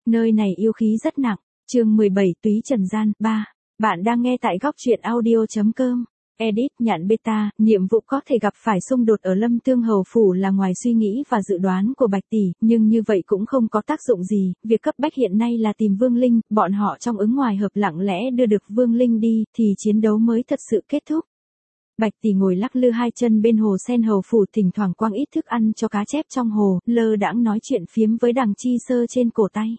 Nơi này yêu khí rất nặng. Chương 17 Túy Trần Gian 3. Bạn đang nghe tại góc truyện audio.com. Edit nhận beta, nhiệm vụ có thể gặp phải xung đột ở Lâm Tương Hầu Phủ là ngoài suy nghĩ và dự đoán của Bạch Tỷ, nhưng như vậy cũng không có tác dụng gì, việc cấp bách hiện nay là tìm Vương Linh, bọn họ trong ứng ngoài hợp lặng lẽ đưa được Vương Linh đi, thì chiến đấu mới thật sự kết thúc. Bạch Tỷ ngồi lắc lư hai chân bên hồ sen Hầu Phủ, thỉnh thoảng quăng ít thức ăn cho cá chép trong hồ, lơ đãng nói chuyện phiếm với Đằng Chi Sơ trên cổ tay.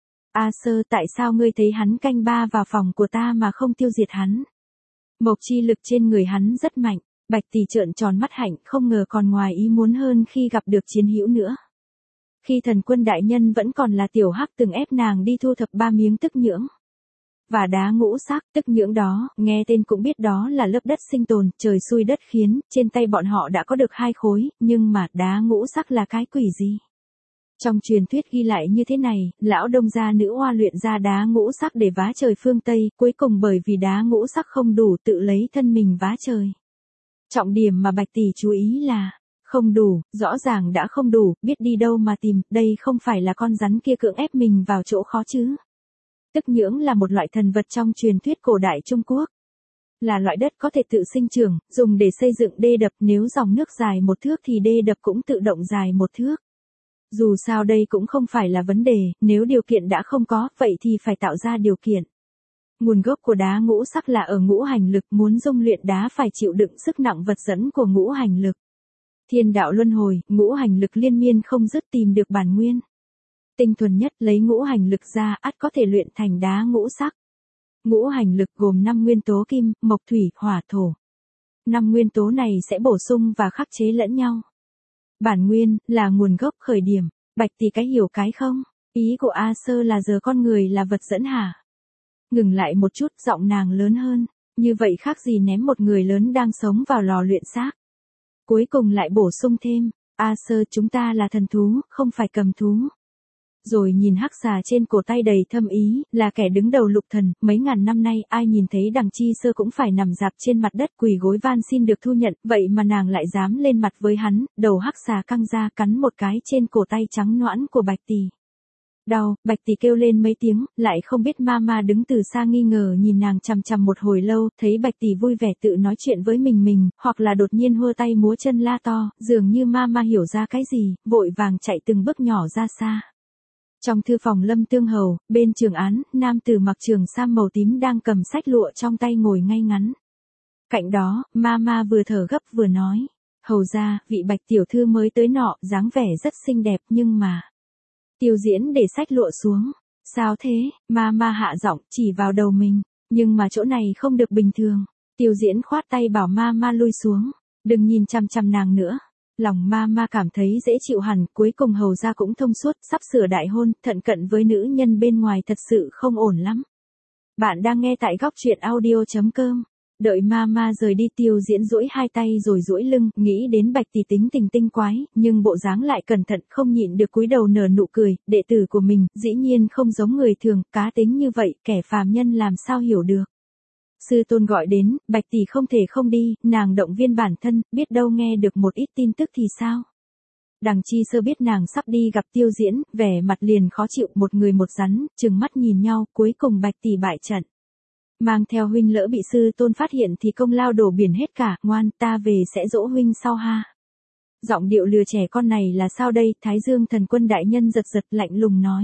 A Sơ, tại sao ngươi thấy hắn canh ba vào phòng của ta mà không tiêu diệt hắn? Mộc chi lực trên người hắn rất mạnh. Bạch Tỷ trợn tròn mắt hạnh, không ngờ còn ngoài ý muốn hơn khi gặp được chiến hữu nữa. Khi Thần Quân đại nhân vẫn còn là tiểu hắc từng ép nàng đi thu thập 3 miếng tức nhưỡng và đá ngũ sắc. Tức nhưỡng đó, nghe tên cũng biết đó là lớp đất sinh tồn, trời xui đất khiến, trên tay bọn họ đã có được 2 khối, nhưng mà đá ngũ sắc là cái quỷ gì? Trong truyền thuyết ghi lại như thế này, lão Đông gia nữ hoa luyện ra đá ngũ sắc để vá trời phương Tây, cuối cùng bởi vì đá ngũ sắc không đủ tự lấy thân mình vá trời. Trọng điểm mà Bạch Tỷ chú ý là, không đủ, rõ ràng đã không đủ, biết đi đâu mà tìm, đây không phải là con rắn kia cưỡng ép mình vào chỗ khó chứ. Tức nhưỡng là một loại thần vật trong truyền thuyết cổ đại Trung Quốc. Là loại đất có thể tự sinh trưởng, dùng để xây dựng đê đập, nếu dòng nước dài 1 thước thì đê đập cũng tự động dài 1 thước. Dù sao đây cũng không phải là vấn đề, nếu điều kiện đã không có, vậy thì phải tạo ra điều kiện. Nguồn gốc của đá ngũ sắc là ở ngũ hành lực, muốn dung luyện đá phải chịu đựng sức nặng vật dẫn của ngũ hành lực. Thiên đạo luân hồi, ngũ hành lực liên miên không dứt tìm được bản nguyên. Tinh thuần nhất lấy ngũ hành lực ra, ắt có thể luyện thành đá ngũ sắc. Ngũ hành lực gồm 5 nguyên tố kim, mộc thủy, hỏa thổ. 5 nguyên tố này sẽ bổ sung và khắc chế lẫn nhau. Bản nguyên, là nguồn gốc khởi điểm. Bạch Tỷ cái hiểu cái không? Ý của A Sơ là giờ con người là vật dẫn hả? Ngừng lại một chút, giọng nàng lớn hơn. Như vậy khác gì ném một người lớn đang sống vào lò luyện xác. Cuối cùng lại bổ sung thêm. A Sơ, chúng ta là thần thú, không phải cầm thú. Rồi nhìn hắc xà trên cổ tay đầy thâm ý, là kẻ đứng đầu lục thần, mấy ngàn năm nay ai nhìn thấy Đằng Chi Sơ cũng phải nằm dạp trên mặt đất quỳ gối van xin được thu nhận, vậy mà nàng lại dám lên mặt với hắn, đầu hắc xà căng ra cắn một cái trên cổ tay trắng nõn của Bạch Tỷ. Đau, Bạch Tỷ kêu lên mấy tiếng, lại không biết Mama đứng từ xa nghi ngờ nhìn nàng chằm chằm một hồi lâu, thấy Bạch Tỷ vui vẻ tự nói chuyện với mình, hoặc là đột nhiên hơ tay múa chân la to, dường như Mama hiểu ra cái gì, vội vàng chạy từng bước nhỏ ra xa. Trong thư phòng Lâm Tương Hầu, bên trường án, nam tử mặc trường sam màu tím đang cầm sách lụa trong tay ngồi ngay ngắn. Cạnh đó, Mama vừa thở gấp vừa nói, hầu ra, vị Bạch tiểu thư mới tới nọ, dáng vẻ rất xinh đẹp nhưng mà... Tiêu Diễn để sách lụa xuống. Sao thế? Mama hạ giọng, chỉ vào đầu mình. Nhưng mà chỗ này không được bình thường. Tiêu Diễn khoát tay bảo Mama lui xuống. Đừng nhìn chằm chằm nàng nữa. Lòng Mama cảm thấy dễ chịu hẳn, cuối cùng hầu ra cũng thông suốt, sắp sửa đại hôn, thận cận với nữ nhân bên ngoài thật sự không ổn lắm. Bạn đang nghe tại góc truyện audio.com. Đợi Mama rời đi, Tiêu Diễn duỗi hai tay rồi duỗi lưng, nghĩ đến Bạch Tỷ tính tình tinh quái, nhưng bộ dáng lại cẩn thận, không nhịn được cúi đầu nở nụ cười, đệ tử của mình, dĩ nhiên không giống người thường, cá tính như vậy, kẻ phàm nhân làm sao hiểu được. Sư tôn gọi đến, Bạch Tỷ không thể không đi, nàng động viên bản thân, biết đâu nghe được một ít tin tức thì sao. Đằng Chi Sơ biết nàng sắp đi gặp Tiêu Diễn, vẻ mặt liền khó chịu, một người một rắn, trừng mắt nhìn nhau, cuối cùng Bạch Tỷ bại trận. Mang theo huynh, lỡ bị sư tôn phát hiện thì công lao đổ biển hết cả, ngoan, ta về sẽ dỗ huynh sau ha. Giọng điệu lừa trẻ con này là sao đây? Thái Dương Thần Quân đại nhân giật giật lạnh lùng nói.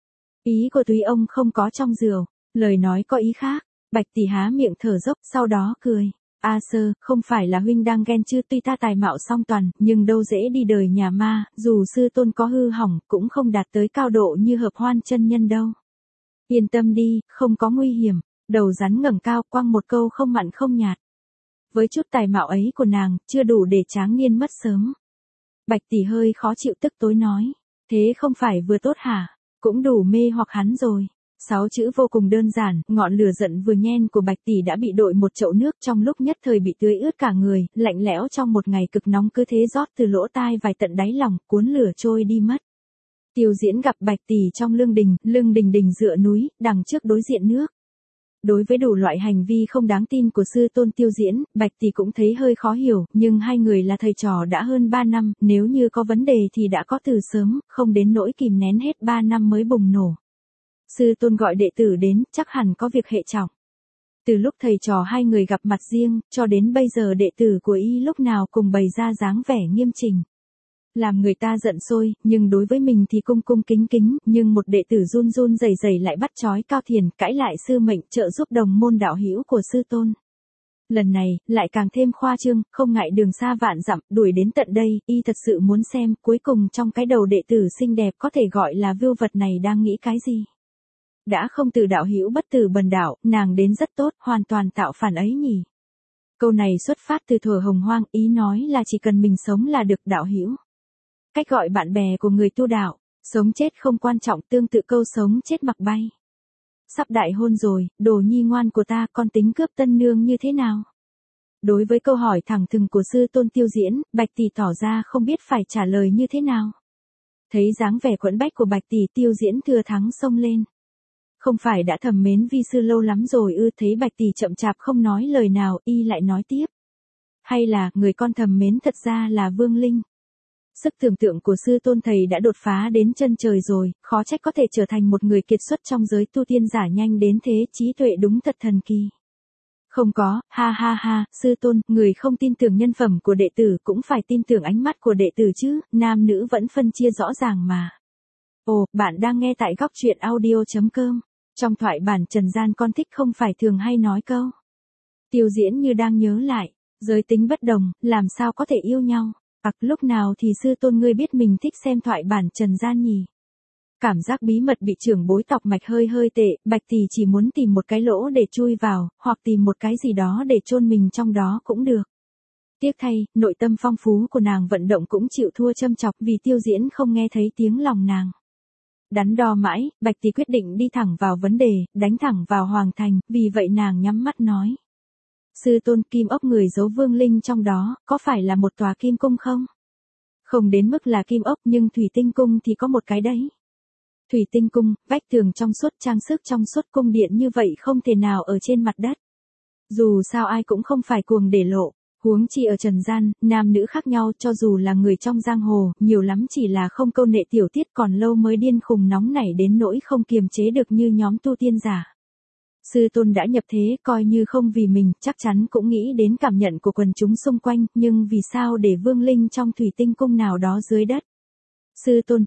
Ý của túy ông không có trong rượu, lời nói có ý khác. Bạch Tỷ há miệng thở dốc, sau đó cười. A Sơ, không phải là huynh đang ghen chứ, tuy ta tài mạo song toàn, nhưng đâu dễ đi đời nhà ma, dù sư tôn có hư hỏng, cũng không đạt tới cao độ như Hợp Hoan chân nhân đâu. Yên tâm đi, không có nguy hiểm. Đầu rắn ngẩng cao, quăng một câu không mặn không nhạt. Với chút tài mạo ấy của nàng, chưa đủ để tráng niên mất sớm. Bạch Tỷ hơi khó chịu tức tối nói. Thế không phải vừa tốt hả? Cũng đủ mê hoặc hắn rồi. 6 chữ vô cùng đơn giản, ngọn lửa giận vừa nhen của Bạch Tỷ đã bị đội một chậu nước, trong lúc nhất thời bị tưới ướt cả người, lạnh lẽo trong một ngày cực nóng cứ thế rót từ lỗ tai vài tận đáy lòng, cuốn lửa trôi đi mất. Tiêu Diễn gặp Bạch Tỷ trong lưng đình dựa núi, đằng trước đối diện nước. Đối với đủ loại hành vi không đáng tin của sư tôn Tiêu Diễn, Bạch Tỷ cũng thấy hơi khó hiểu, nhưng hai người là thầy trò đã hơn 3 năm, nếu như có vấn đề thì đã có từ sớm, không đến nỗi kìm nén hết 3 năm mới bùng nổ. Sư tôn gọi đệ tử đến, chắc hẳn có việc hệ trọng. Từ lúc thầy trò hai người gặp mặt riêng, cho đến bây giờ đệ tử của y lúc nào cùng bày ra dáng vẻ nghiêm chỉnh. Làm người ta giận sôi, nhưng đối với mình thì cung cung kính kính, nhưng một đệ tử run run rẩy rẩy lại bắt chói Cao Thiền, cãi lại sư mệnh trợ giúp đồng môn đạo hữu của sư tôn. Lần này, lại càng thêm khoa trương, không ngại đường xa vạn dặm, đuổi đến tận đây, y thật sự muốn xem, cuối cùng trong cái đầu đệ tử xinh đẹp có thể gọi là vưu vật này đang nghĩ cái gì. Đã không từ đạo hữu bất tử bần đạo, nàng đến rất tốt, hoàn toàn tạo phản ấy nhỉ. Câu này xuất phát từ thuở hồng hoang, ý nói là chỉ cần mình sống là được đạo hữu. Cách gọi bạn bè của người tu đạo, sống chết không quan trọng, tương tự câu sống chết mặc bay. Sắp đại hôn rồi, đồ nhi ngoan của ta, con tính cướp tân nương như thế nào? Đối với câu hỏi thẳng thừng của sư tôn Tiêu Diễn, Bạch Tỷ tỏ ra không biết phải trả lời như thế nào. Thấy dáng vẻ quẫn bách của Bạch Tỷ, Tiêu Diễn thừa thắng xông lên. Không phải đã thầm mến vi sư lâu lắm rồi ư? Thấy Bạch Tỷ chậm chạp không nói lời nào, y lại nói tiếp. Hay là, người con thầm mến thật ra là Vương Linh? Sức tưởng tượng của sư tôn thầy đã đột phá đến chân trời rồi, khó trách có thể trở thành một người kiệt xuất trong giới tu tiên giả nhanh đến thế, trí tuệ đúng thật thần kỳ. Không có, ha ha ha, sư tôn, người không tin tưởng nhân phẩm của đệ tử cũng phải tin tưởng ánh mắt của đệ tử chứ, nam nữ vẫn phân chia rõ ràng mà. Ồ, bạn đang nghe tại góc truyện audio.com. Trong thoại bản trần gian con thích không phải thường hay nói câu. Tiêu Diễn như đang nhớ lại, giới tính bất đồng, làm sao có thể yêu nhau. Lúc nào thì sư tôn ngươi biết mình thích xem thoại bản trần gian nhỉ? Cảm giác bí mật bị trưởng bối tọc mạch hơi hơi tệ, Bạch Tỷ chỉ muốn tìm một cái lỗ để chui vào, hoặc tìm một cái gì đó để chôn mình trong đó cũng được. Tiếc thay, nội tâm phong phú của nàng vận động cũng chịu thua châm chọc vì Tiêu Diễn không nghe thấy tiếng lòng nàng. Đắn đo mãi, Bạch Tỷ quyết định đi thẳng vào vấn đề, đánh thẳng vào Hoàng Thành, vì vậy nàng nhắm mắt nói. Sư tôn, kim ốc người giấu Vương Linh trong đó, có phải là một tòa kim cung không? Không đến mức là kim ốc nhưng thủy tinh cung thì có một cái đấy. Thủy tinh cung, vách tường trong suốt, trang sức trong suốt, cung điện như vậy không thể nào ở trên mặt đất. Dù sao ai cũng không phải cuồng để lộ, huống chi ở trần gian, nam nữ khác nhau, cho dù là người trong giang hồ, nhiều lắm chỉ là không câu nệ tiểu tiết, còn lâu mới điên khùng nóng nảy đến nỗi không kiềm chế được như nhóm tu tiên giả. Sư tôn đã nhập thế, coi như không vì mình, chắc chắn cũng nghĩ đến cảm nhận của quần chúng xung quanh, nhưng vì sao để Vương Linh trong thủy tinh cung nào đó dưới đất? Sư tôn,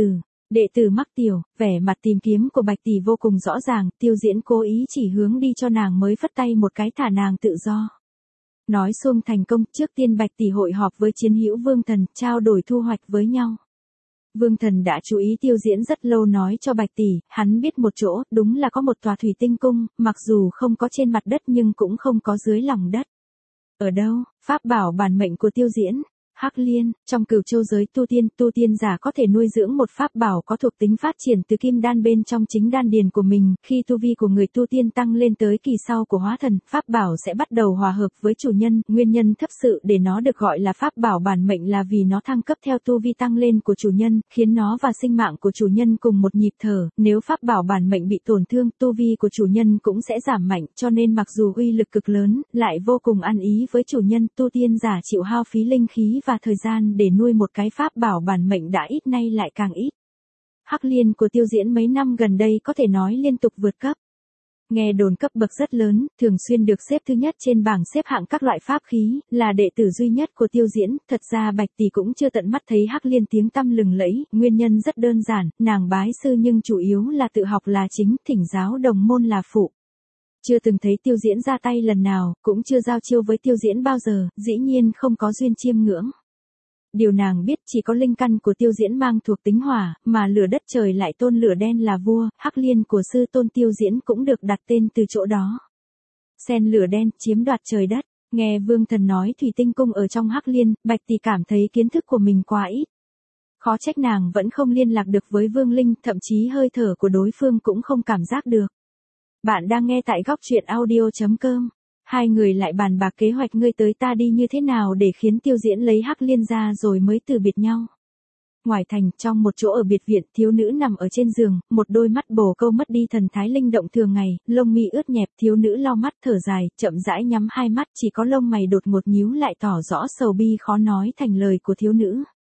đệ tử mắc tiểu, vẻ mặt tìm kiếm của Bạch Tỷ vô cùng rõ ràng, Tiêu Diễn cố ý chỉ hướng đi cho nàng mới phất tay một cái thả nàng tự do. Nói xuông thành công, trước tiên Bạch Tỷ hội họp với chiến hữu Vương Thần, trao đổi thu hoạch với nhau. Vương Thần đã chú ý Tiêu Diễn rất lâu, nói cho Bạch Tỷ, hắn biết một chỗ, đúng là có một tòa thủy tinh cung, mặc dù không có trên mặt đất nhưng cũng không có dưới lòng đất. Ở đâu? Pháp bảo bản mệnh của Tiêu Diễn. Hắc Liên, trong Cửu Châu giới tu tiên giả có thể nuôi dưỡng một pháp bảo có thuộc tính phát triển từ kim đan bên trong chính đan điền của mình, khi tu vi của người tu tiên tăng lên tới kỳ sau của hóa thần, pháp bảo sẽ bắt đầu hòa hợp với chủ nhân, nguyên nhân thấp sự để nó được gọi là pháp bảo bản mệnh là vì nó thăng cấp theo tu vi tăng lên của chủ nhân, khiến nó và sinh mạng của chủ nhân cùng một nhịp thở, nếu pháp bảo bản mệnh bị tổn thương, tu vi của chủ nhân cũng sẽ giảm mạnh, cho nên mặc dù uy lực cực lớn, lại vô cùng ăn ý với chủ nhân, tu tiên giả chịu hao phí linh khí và thời gian để nuôi một cái pháp bảo bản mệnh đã ít nay lại càng ít. Hắc Liên của Tiêu Diễn mấy năm gần đây có thể nói liên tục vượt cấp. Nghe đồn cấp bậc rất lớn, thường xuyên được xếp thứ nhất trên bảng xếp hạng các loại pháp khí, là đệ tử duy nhất của Tiêu Diễn, thật ra Bạch Tỷ cũng chưa tận mắt thấy Hắc Liên tiếng tăm lừng lẫy, nguyên nhân rất đơn giản, nàng bái sư nhưng chủ yếu là tự học là chính, thỉnh giáo đồng môn là phụ. Chưa từng thấy Tiêu Diễn ra tay lần nào, cũng chưa giao chiêu với Tiêu Diễn bao giờ, dĩ nhiên không có duyên chiêm ngưỡng. Điều nàng biết chỉ có linh căn của Tiêu Diễn mang thuộc tính hỏa, mà lửa đất trời lại tôn lửa đen là vua, Hắc Liên của sư tôn Tiêu Diễn cũng được đặt tên từ chỗ đó. Xen lửa đen, chiếm đoạt trời đất, nghe Vương Thần nói thủy tinh cung ở trong Hắc Liên, Bạch Tỷ cảm thấy kiến thức của mình quá ít. Khó trách nàng vẫn không liên lạc được với Vương Linh, thậm chí hơi thở của đối phương cũng không cảm giác được. Bạn đang nghe tại góc truyện audio.com. Hai người lại bàn bạc kế hoạch ngươi tới ta đi như thế nào để khiến Tiêu Diễn lấy Hắc Liên ra rồi mới từ biệt nhau. Ngoài thành, trong một chỗ ở biệt viện, thiếu nữ nằm ở trên giường, một đôi mắt bồ câu mất đi thần thái linh động thường ngày, lông mi ướt nhẹp, thiếu nữ lau mắt thở dài, chậm rãi nhắm hai mắt, chỉ có lông mày đột ngột nhíu lại tỏ rõ sầu bi khó nói thành lời của thiếu nữ.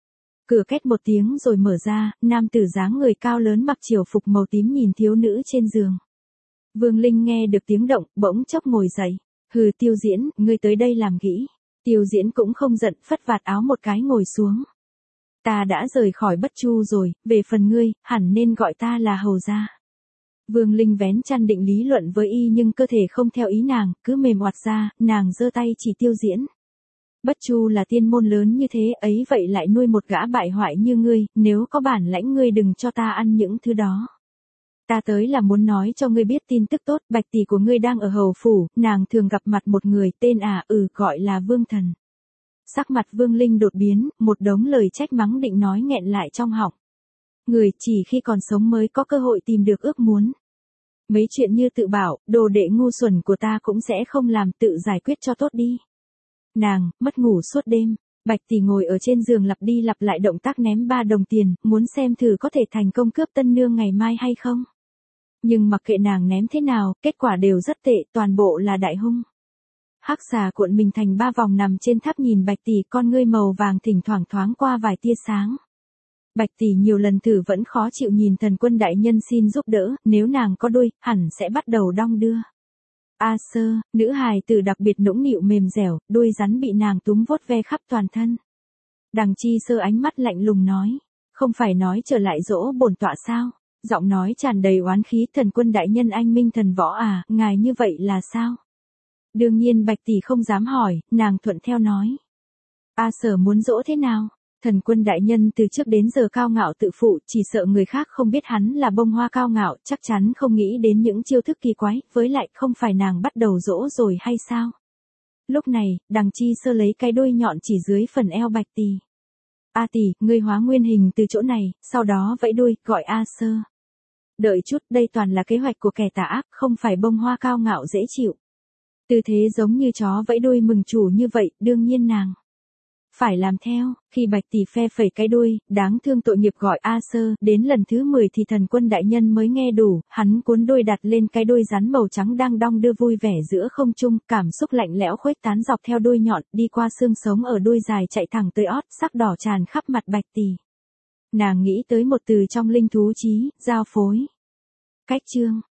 Cửa két một tiếng rồi mở ra, nam tử dáng người cao lớn mặc triều phục màu tím nhìn thiếu nữ trên giường. Vương Linh nghe được tiếng động, bỗng chốc ngồi dậy. Hừ, Tiêu Diễn, ngươi tới đây làm kỹ. Tiêu Diễn cũng không giận, phất vạt áo một cái ngồi xuống. Ta đã rời khỏi Bất Chu rồi, về phần ngươi, hẳn nên gọi ta là hầu gia. Vương Linh vén chăn định lý luận với y nhưng cơ thể không theo ý nàng, cứ mềm oặt ra, nàng giơ tay chỉ Tiêu Diễn. Bất Chu là tiên môn lớn như thế ấy vậy lại nuôi một gã bại hoại như ngươi, nếu có bản lãnh ngươi đừng cho ta ăn những thứ đó. Ta tới là muốn nói cho ngươi biết tin tức tốt, Bạch tỷ của ngươi đang ở hầu phủ, nàng thường gặp mặt một người tên gọi là Vương Thần. Sắc mặt Vương Linh đột biến, một đống lời trách mắng định nói nghẹn lại trong họng. Người chỉ khi còn sống mới có cơ hội tìm được ước muốn. Mấy chuyện như tự bảo, đồ đệ ngu xuẩn của ta cũng sẽ không làm, tự giải quyết cho tốt đi. Nàng, mất ngủ suốt đêm, Bạch tỷ ngồi ở trên giường lặp đi lặp lại động tác ném 3 đồng tiền, muốn xem thử có thể thành công cướp tân nương ngày mai hay không. Nhưng mặc kệ nàng ném thế nào, kết quả đều rất tệ, toàn bộ là đại hung. Hắc xà cuộn mình thành 3 vòng nằm trên tháp nhìn Bạch tỷ, con ngươi màu vàng thỉnh thoảng thoáng qua vài tia sáng. Bạch tỷ nhiều lần thử vẫn khó chịu nhìn Thần Quân đại nhân xin giúp đỡ, nếu nàng có đuôi, hẳn sẽ bắt đầu đong đưa. A Sơ, nữ hài tử đặc biệt nũng nịu mềm dẻo, đuôi rắn bị nàng túm vuốt ve khắp toàn thân. Đằng Chi Sơ ánh mắt lạnh lùng nói, không phải nói trở lại dỗ bổn tọa sao? Giọng nói tràn đầy oán khí, Thần Quân đại nhân anh minh thần võ à, ngài như vậy là sao? Đương nhiên Bạch tỷ không dám hỏi, nàng thuận theo nói. A Sở muốn dỗ thế nào? Thần Quân đại nhân từ trước đến giờ cao ngạo tự phụ, chỉ sợ người khác không biết hắn là bông hoa cao ngạo, chắc chắn không nghĩ đến những chiêu thức kỳ quái, với lại không phải nàng bắt đầu dỗ rồi hay sao? Lúc này, Đằng Chi Sơ lấy cái đuôi nhọn chỉ dưới phần eo Bạch tỷ. A tỷ, ngươi hóa nguyên hình từ chỗ này, sau đó vẫy đuôi, gọi A Sơ. Đợi chút, đây toàn là kế hoạch của kẻ tà ác, không phải bông hoa cao ngạo dễ chịu. Tư thế giống như chó vẫy đuôi mừng chủ như vậy, đương nhiên nàng phải làm theo. Khi Bạch tỷ phe phẩy cái đuôi, đáng thương tội nghiệp gọi A Sơ, đến lần thứ 10 thì Thần Quân đại nhân mới nghe đủ, hắn cuốn đuôi đặt lên cái đuôi rắn màu trắng đang đong đưa vui vẻ giữa không trung, cảm xúc lạnh lẽo khuếch tán dọc theo đuôi nhọn, đi qua xương sống ở đuôi dài chạy thẳng tới ót, sắc đỏ tràn khắp mặt Bạch tỷ. Nàng nghĩ tới một từ trong linh thú chí, giao phối. Cách chương